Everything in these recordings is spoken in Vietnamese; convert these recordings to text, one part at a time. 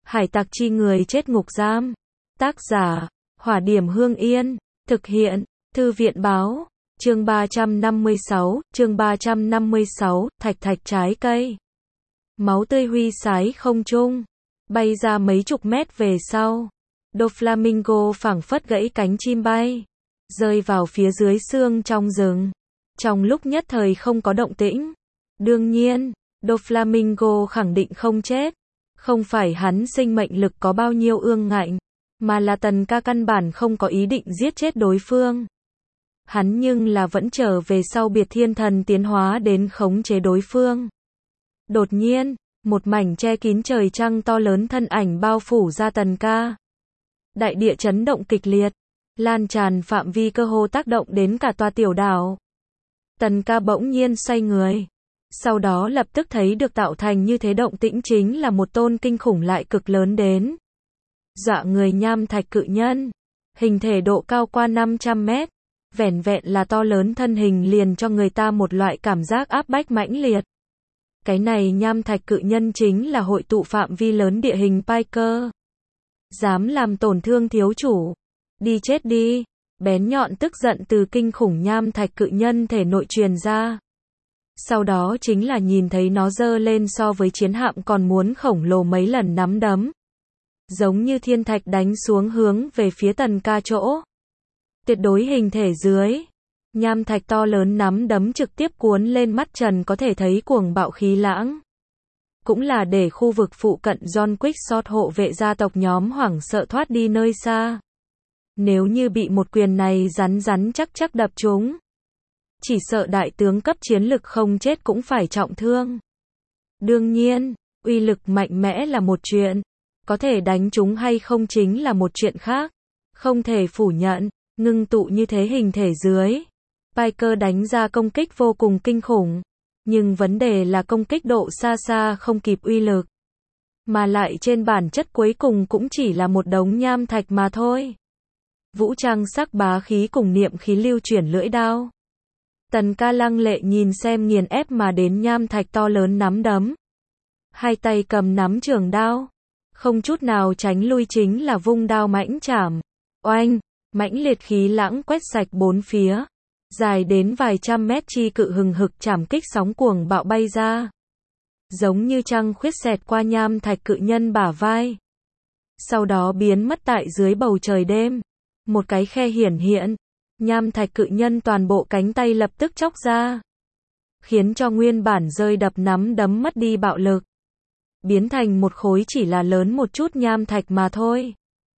Hải tặc chi người chết ngục giam. Tác giả, Hỏa Điểm Hương Yên. Thực hiện, Thư viện Báo. Chương 356, Thạch thạch trái cây. Máu tươi huy sái không trung, bay ra mấy chục mét về sau. Doflamingo phảng phất gãy cánh chim bay, rơi vào phía dưới xương trong rừng. Trong lúc nhất thời không có động tĩnh. Đương nhiên, Doflamingo khẳng định không chết. Không phải hắn sinh mệnh lực có bao nhiêu ương ngạnh, mà là Tần Ca căn bản không có ý định giết chết đối phương. Hắn nhưng là vẫn trở về sau biệt thiên thần tiến hóa đến khống chế đối phương. Đột nhiên, một mảnh che kín trời trăng to lớn thân ảnh bao phủ ra Tần Ca. Đại địa chấn động kịch liệt, lan tràn phạm vi cơ hồ tác động đến cả tòa tiểu đảo. Tần Ca bỗng nhiên xoay người, sau đó lập tức thấy được tạo thành như thế động tĩnh chính là một tôn kinh khủng lại cực lớn đến dọa người nham thạch cự nhân, hình thể độ cao qua 500 mét, vẻn vẹn là to lớn thân hình liền cho người ta một loại cảm giác áp bách mãnh liệt. Cái này nham thạch cự nhân chính là hội tụ phạm vi lớn địa hình Piker. Dám làm tổn thương thiếu chủ, đi chết đi. Bén nhọn tức giận từ kinh khủng nham thạch cự nhân thể nội truyền ra. Sau đó chính là nhìn thấy nó giơ lên so với chiến hạm còn muốn khổng lồ mấy lần nắm đấm. Giống như thiên thạch đánh xuống hướng về phía Tần Ca chỗ. Tuyệt đối hình thể dưới. Nham thạch to lớn nắm đấm trực tiếp cuốn lên mắt trần có thể thấy cuồng bạo khí lãng. Cũng là để khu vực phụ cận John Quick hộ vệ gia tộc nhóm hoảng sợ thoát đi nơi xa. Nếu như bị một quyền này rắn chắc đập trúng, chỉ sợ đại tướng cấp chiến lực không chết cũng phải trọng thương. Đương nhiên, uy lực mạnh mẽ là một chuyện, có thể đánh trúng hay không chính là một chuyện khác. Không thể phủ nhận, ngưng tụ như thế hình thể dưới, Piker đánh ra công kích vô cùng kinh khủng, nhưng vấn đề là công kích độ xa xa không kịp uy lực, mà lại trên bản chất cuối cùng cũng chỉ là một đống nham thạch mà thôi. Vũ trang sắc bá khí cùng niệm khí lưu chuyển lưỡi đao. Tần Ca lăng lệ nhìn xem nghiền ép mà đến nham thạch to lớn nắm đấm. Hai tay cầm nắm trường đao, không chút nào tránh lui chính là vung đao mãnh chảm. Oanh, mãnh liệt khí lãng quét sạch bốn phía, dài đến vài trăm mét chi cự hừng hực chảm kích sóng cuồng bạo bay ra. Giống như trăng khuyết xẹt qua nham thạch cự nhân bả vai. Sau đó biến mất tại dưới bầu trời đêm. Một cái khe hiển hiện, nham thạch cự nhân toàn bộ cánh tay lập tức chóc ra, khiến cho nguyên bản rơi đập nắm đấm mất đi bạo lực, biến thành một khối chỉ là lớn một chút nham thạch mà thôi.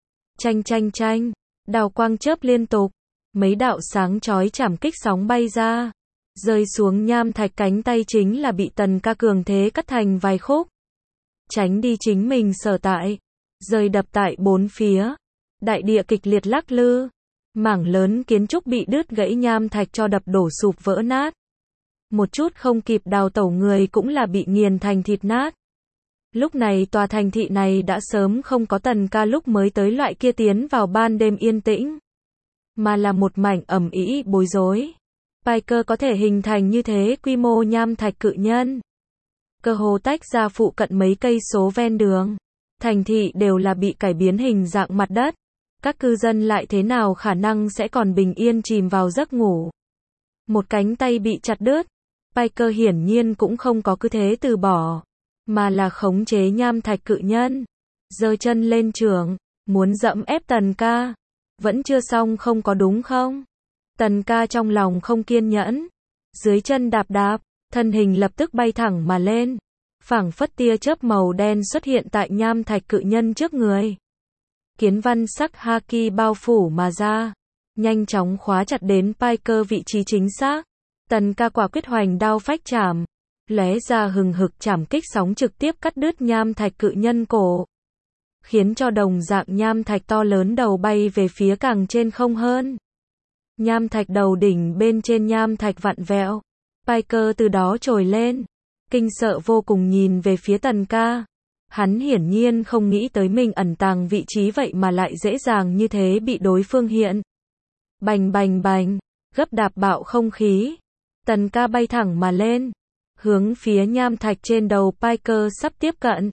Chanh, đào quang chớp liên tục, mấy đạo sáng chói chảm kích sóng bay ra, rơi xuống nham thạch cánh tay chính là bị Tần Ca cường thế cắt thành vài khúc. Tránh đi chính mình sở tại, rơi đập tại bốn phía. Đại địa kịch liệt lắc lư, mảng lớn kiến trúc bị đứt gãy nham thạch cho đập đổ sụp vỡ nát. Một chút không kịp đào tẩu người cũng là bị nghiền thành thịt nát. Lúc này tòa thành thị này đã sớm không có Tần Ca lúc mới tới loại kia tiến vào ban đêm yên tĩnh, mà là một mảnh ầm ĩ bối rối. Piker có thể hình thành như thế quy mô nham thạch cự nhân, cơ hồ tách ra phụ cận mấy cây số ven đường. Thành thị đều là bị cải biến hình dạng mặt đất. Các cư dân lại thế nào khả năng sẽ còn bình yên chìm vào giấc ngủ. Một cánh tay bị chặt đứt, Piker hiển nhiên cũng không có cứ thế từ bỏ, mà là khống chế nham thạch cự nhân, giơ chân lên chưởng, muốn dẫm ép Tần Ca. Vẫn chưa xong không có đúng không? Tần Ca trong lòng không kiên nhẫn, dưới chân đạp, thân hình lập tức bay thẳng mà lên, phảng phất tia chớp màu đen xuất hiện tại nham thạch cự nhân trước người. Kiến văn sắc haki bao phủ mà ra, nhanh chóng khóa chặt đến Piker vị trí chính xác. Tần Ca quả quyết hoành đao phách chảm, lóe ra hừng hực chảm kích sóng trực tiếp cắt đứt nham thạch cự nhân cổ, khiến cho đồng dạng nham thạch to lớn đầu bay về phía càng trên không hơn. Nham thạch đầu đỉnh bên trên nham thạch vặn vẹo, Piker từ đó trồi lên, kinh sợ vô cùng nhìn về phía Tần Ca. Hắn hiển nhiên không nghĩ tới mình ẩn tàng vị trí vậy mà lại dễ dàng như thế bị đối phương hiện. Bành, gấp đạp bạo không khí. Tần Ca bay thẳng mà lên, hướng phía nham thạch trên đầu Piker sắp tiếp cận.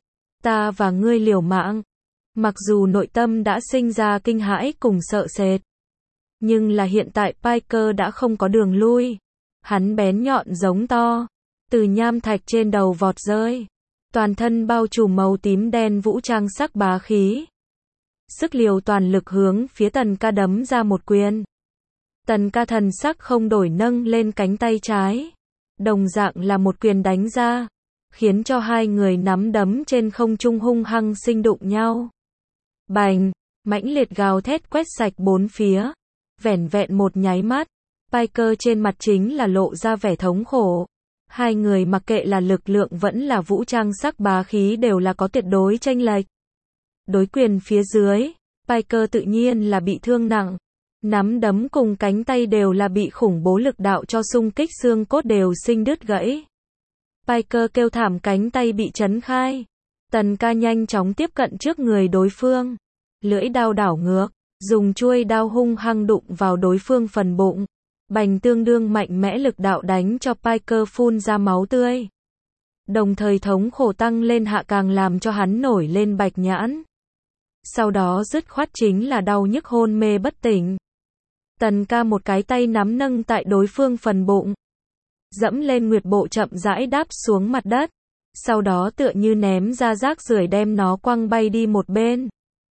ta và ngươi liều mạng. Mặc dù nội tâm đã sinh ra kinh hãi cùng sợ sệt. Nhưng là hiện tại Piker đã không có đường lui. Hắn bén nhọn giống to. Từ nham thạch trên đầu vọt rơi. Toàn thân bao trùm màu tím đen vũ trang sắc bá khí. Sức liều toàn lực hướng phía Tần Ca đấm ra một quyền. Tần Ca thần sắc không đổi nâng lên cánh tay trái. Đồng dạng là một quyền đánh ra. Khiến cho hai người nắm đấm trên không trung hung hăng sinh đụng nhau. Bành, mãnh liệt gào thét quét sạch bốn phía. Vẻn vẹn một nháy mắt. Piker trên mặt chính là lộ ra vẻ thống khổ. Hai người mặc kệ là lực lượng vẫn là vũ trang sắc bá khí đều là có tuyệt đối chênh lệch. Đối quyền phía dưới, Piker tự nhiên là bị thương nặng. Nắm đấm cùng cánh tay đều là bị khủng bố lực đạo cho xung kích xương cốt đều sinh đứt gãy. Piker kêu thảm cánh tay bị chấn khai. Tần Ca nhanh chóng tiếp cận trước người đối phương. Lưỡi đao đảo ngược, dùng chuôi đao hung hăng đụng vào đối phương phần bụng. Bành tương đương mạnh mẽ lực đạo đánh cho Piker phun ra máu tươi. Đồng thời thống khổ tăng lên hạ càng làm cho hắn nổi lên bạch nhãn. Sau đó dứt khoát chính là đau nhức hôn mê bất tỉnh. Tần Ca một cái tay nắm nâng tại đối phương phần bụng. Dẫm lên nguyệt bộ chậm rãi đáp xuống mặt đất. Sau đó tựa như ném ra rác rưởi đem nó quăng bay đi một bên.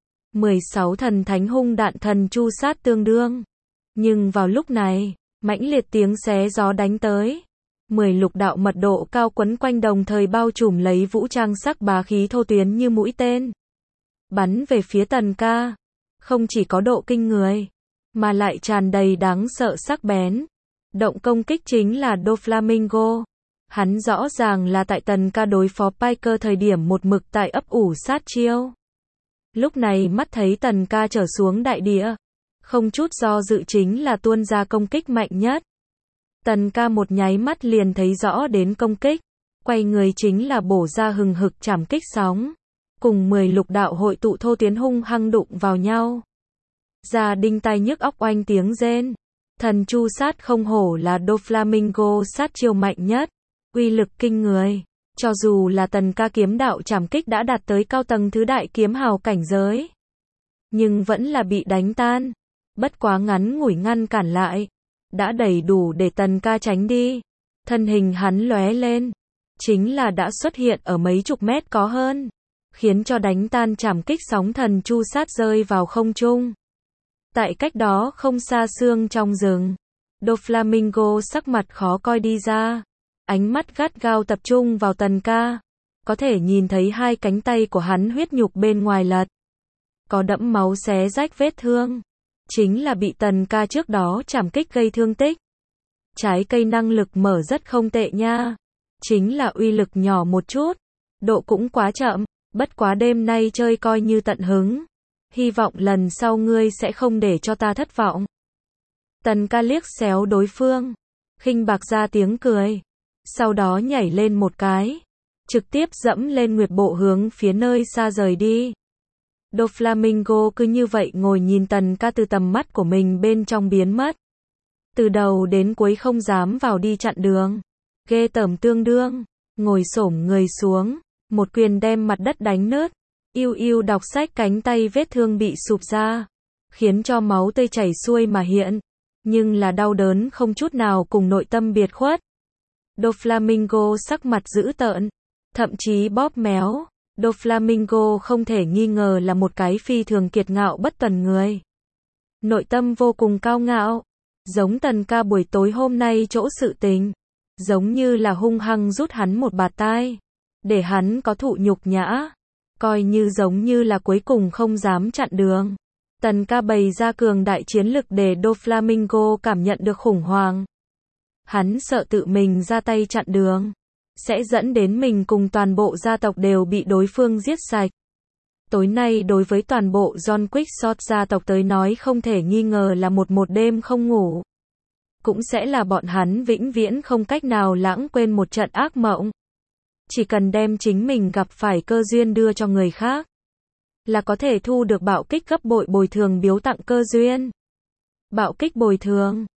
16 thần thánh hung đạn thần chu sát tương đương. Nhưng vào lúc này, mãnh liệt tiếng xé gió đánh tới. 10 lục đạo mật độ cao quấn quanh đồng thời bao trùm lấy vũ trang sắc bá khí thô tuyến như mũi tên. Bắn về phía Tần Ca. Không chỉ có độ kinh người, mà lại tràn đầy đáng sợ sắc bén. Động công kích chính là Doflamingo. Hắn rõ ràng là tại Tần Ca đối phó Piker thời điểm một mực tại ấp ủ sát chiêu. Lúc này mắt thấy Tần Ca trở xuống đại địa. Không chút do dự chính là tuôn ra công kích mạnh nhất. Tần Ca một nháy mắt liền thấy rõ đến công kích. Quay người chính là bổ ra hừng hực chảm kích sóng. Cùng 10 lục đạo hội tụ thô tiến hung hăng đụng vào nhau. Ra đinh tai nhức óc oanh tiếng rên. Thần chu sát không hổ là Doflamingo sát chiêu mạnh nhất. Uy lực kinh người. Cho dù là Tần Ca kiếm đạo chảm kích đã đạt tới cao tầng thứ đại kiếm hào cảnh giới. Nhưng vẫn là bị đánh tan. Bất quá ngắn ngủi ngăn cản lại. Đã đầy đủ để Tần Ca tránh đi. Thân hình hắn lóe lên. Chính là đã xuất hiện ở mấy chục mét có hơn. Khiến cho đánh tan chảm kích sóng thần chu sát rơi vào không trung. Tại cách đó không xa xương trong rừng. Doflamingo sắc mặt khó coi đi ra. Ánh mắt gắt gao tập trung vào Tần Ca. Có thể nhìn thấy hai cánh tay của hắn huyết nhục bên ngoài lật. Có đẫm máu xé rách vết thương. Chính là bị Tần Ca trước đó chảm kích gây thương tích. Trái cây năng lực mở rất không tệ nha. Chính là uy lực nhỏ một chút. Độ cũng quá chậm. Bất quá đêm nay chơi coi như tận hứng. Hy vọng lần sau ngươi sẽ không để cho ta thất vọng. Tần Ca liếc xéo đối phương. Khinh bạc ra tiếng cười. Sau đó nhảy lên một cái. Trực tiếp dẫm lên nguyệt bộ hướng phía nơi xa rời đi. Doflamingo cứ như vậy ngồi nhìn Tần Ca từ tầm mắt của mình bên trong biến mất. Từ đầu đến cuối không dám vào đi chặn đường. Ghê tởm tương đương. Ngồi xổm người xuống. Một quyền đem mặt đất đánh nứt. Yêu yêu đọc sách cánh tay vết thương bị sụp ra. Khiến cho máu tươi chảy xuôi mà hiện. Nhưng là đau đớn không chút nào cùng nội tâm biệt khuất. Doflamingo sắc mặt dữ tợn. Thậm chí bóp méo. Doflamingo không thể nghi ngờ là một cái phi thường kiệt ngạo bất tuần người. Nội tâm vô cùng cao ngạo. Giống Tần Ca buổi tối hôm nay chỗ sự tình. Giống như là hung hăng rút hắn một bạt tai. Để hắn có thụ nhục nhã. Coi như giống như là cuối cùng không dám chặn đường. Tần Ca bày ra cường đại chiến lực để Doflamingo cảm nhận được khủng hoảng. Hắn sợ tự mình ra tay chặn đường. Sẽ dẫn đến mình cùng toàn bộ gia tộc đều bị đối phương giết sạch. Tối nay đối với toàn bộ John Quickshot gia tộc tới nói không thể nghi ngờ là một đêm không ngủ. Cũng sẽ là bọn hắn vĩnh viễn không cách nào lãng quên một trận ác mộng. Chỉ cần đem chính mình gặp phải cơ duyên đưa cho người khác. Là có thể thu được bạo kích gấp bội bồi thường biếu tặng cơ duyên. Bạo kích bồi thường.